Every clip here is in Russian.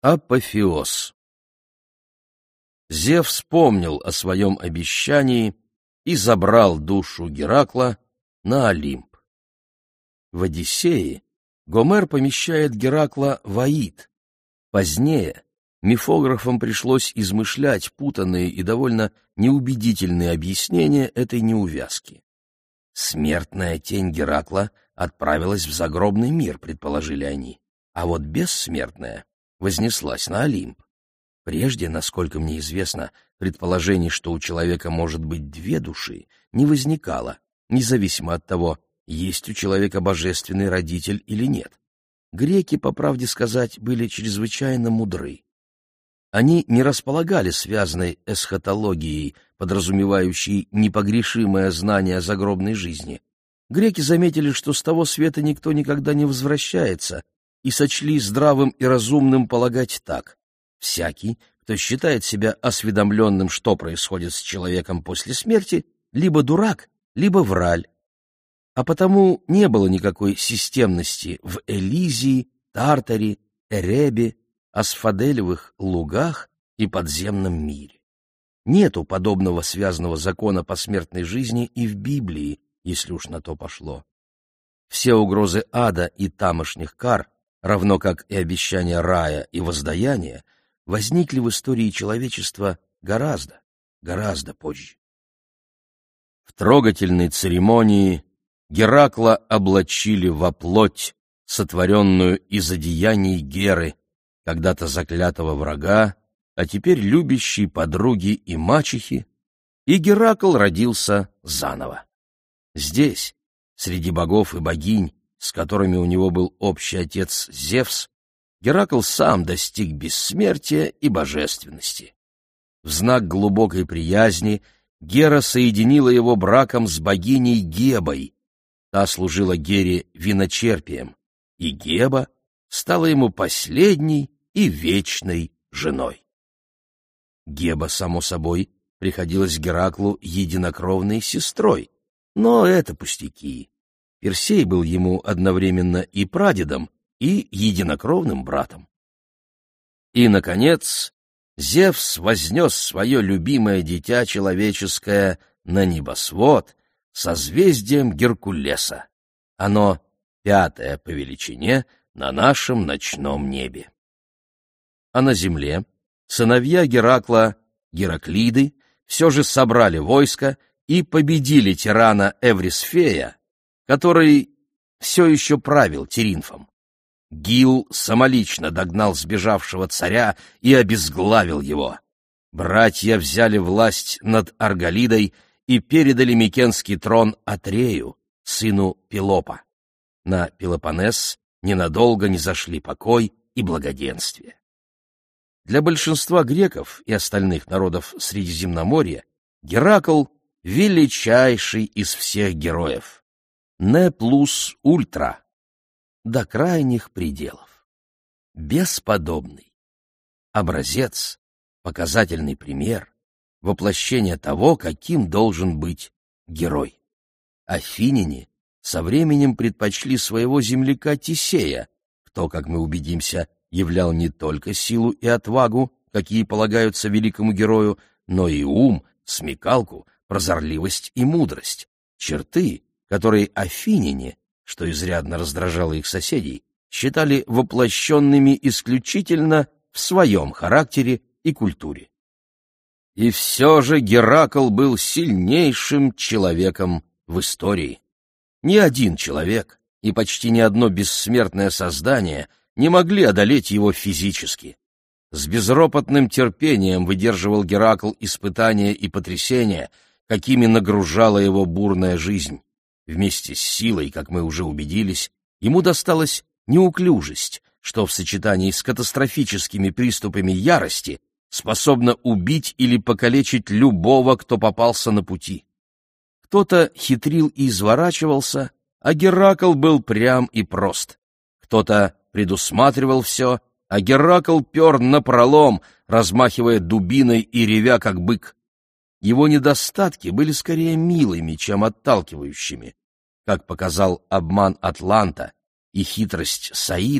Апофеоз. Зевс вспомнил о своем обещании и забрал душу Геракла на Олимп. В «Одиссее» Гомер помещает Геракла в Аид. Позднее мифографам пришлось измышлять путанные и довольно неубедительные объяснения этой неувязки. Смертная тень Геракла отправилась в загробный мир, предположили они, а вот бессмертная вознеслась на Олимп. Прежде, насколько мне известно, предположений, что у человека может быть две души, не возникало, независимо от того, есть у человека божественный родитель или нет. Греки, по правде сказать, были чрезвычайно мудры. Они не располагали связанной эсхатологией, подразумевающей непогрешимое знание о загробной жизни. Греки заметили, что с того света никто никогда не возвращается, и сочли здравым и разумным полагать так: всякий, кто считает себя осведомленным, что происходит с человеком после смерти, либо дурак, либо враль. А потому не было никакой системности в Элизии, Тартаре, Эребе, Асфаделевых лугах и подземном мире. Нету подобного связанного закона посмертной жизни и в Библии, если уж на то пошло. Все угрозы ада и тамошних кар, равно как и обещания рая и воздаяния, возникли в истории человечества гораздо позже. В трогательной церемонии Геракла облачили во плоть, сотворенную из одеяний Геры, когда-то заклятого врага, а теперь любящей подруги и мачехи, и Геракл родился заново. Здесь, среди богов и богинь, с которыми у него был общий отец Зевс, Геракл сам достиг бессмертия и божественности. В знак глубокой приязни Гера соединила его браком с богиней Гебой. Та служила Гере виночерпием, и Геба стала ему последней и вечной женой. Геба, само собой, приходилась Гераклу единокровной сестрой, но это пустяки. Персей был ему одновременно и прадедом, и единокровным братом. И, наконец, Зевс вознес свое любимое дитя человеческое на небосвод созвездием Геркулеса. Оно пятое по величине на нашем ночном небе. А на земле сыновья Геракла, Гераклиды, все же собрали войско и победили тирана Эврисфея, который все еще правил Теринфом. Гил самолично догнал сбежавшего царя и обезглавил его. Братья взяли власть над Арголидой и передали микенский трон Атрею, сыну Пелопа. На Пелопоннес ненадолго низошли покой и благоденствие. Для большинства греков и остальных народов Средиземноморья Геракл — величайший из всех героев. Не плюс ультра, до крайних пределов. Бесподобный. Образец, показательный пример, воплощение того, каким должен быть герой. Афиняне со временем предпочли своего земляка Тесея, кто, как мы убедимся, являл не только силу и отвагу, какие полагаются великому герою, но и ум, смекалку, прозорливость и мудрость, черты, которые афиняне, что изрядно раздражало их соседей, считали воплощенными исключительно в своем характере и культуре. И все же Геракл был сильнейшим человеком в истории. Ни один человек и почти ни одно бессмертное создание не могли одолеть его физически. С безропотным терпением выдерживал Геракл испытания и потрясения, какими нагружала его бурная жизнь. Вместе с силой, как мы уже убедились, ему досталась неуклюжесть, что в сочетании с катастрофическими приступами ярости способна убить или покалечить любого, кто попался на пути. Кто-то хитрил и изворачивался, а Геракл был прям и прост. Кто-то предусматривал все, а Геракл пер напролом, размахивая дубиной и ревя, как бык. Его недостатки были скорее милыми, чем отталкивающими. Как показал обман Атланта и хитрость с Аидом,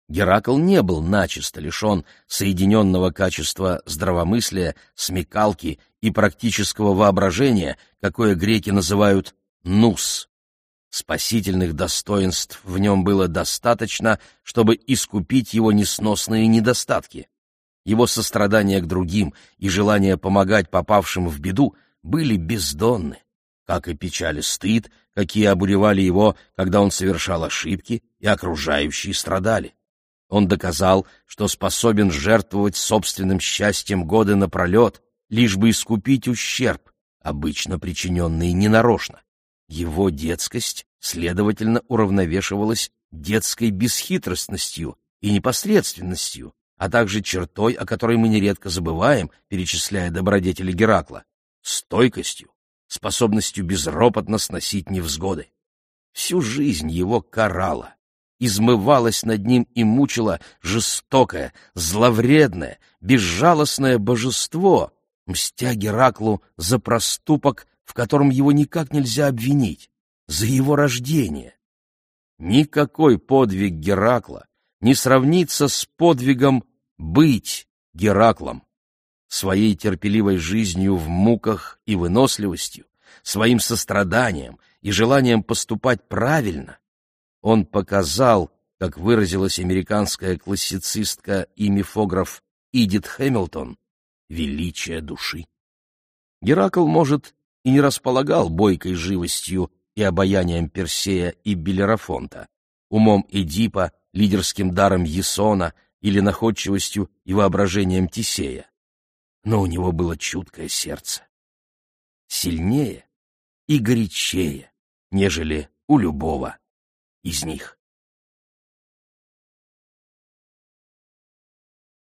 Геракл не был начисто лишен соединенного качества здравомыслия, смекалки и практического воображения, какое греки называют «нус». Спасительных достоинств в нем было достаточно, чтобы искупить его несносные недостатки. Его сострадание к другим и желание помогать попавшим в беду были бездонны, как и печаль и стыд, какие обуревали его, когда он совершал ошибки, и окружающие страдали. Он доказал, что способен жертвовать собственным счастьем годы напролет, лишь бы искупить ущерб, обычно причиненный ненарочно. Его детскость, следовательно, уравновешивалась детской бесхитростностью и непосредственностью, а также чертой, о которой мы нередко забываем, перечисляя добродетели Геракла — стойкостью, способностью безропотно сносить невзгоды. Всю жизнь его карала, измывалась над ним и мучила жестокое, зловредное, безжалостное божество, мстя Гераклу за проступок, в котором его никак нельзя обвинить, за его рождение. Никакой подвиг Геракла не сравнится с подвигом быть Гераклом. Своей терпеливой жизнью в муках и выносливостью, своим состраданием и желанием поступать правильно он показал, как выразилась американская классицистка и мифограф Эдит Хэмилтон, величие души. Геракл, может, и не располагал бойкой живостью и обаянием Персея и Белерафонта, умом Эдипа, лидерским даром Ясона или находчивостью и воображением Тисея. Но у него было чуткое сердце, сильнее и горячее, нежели у любого из них.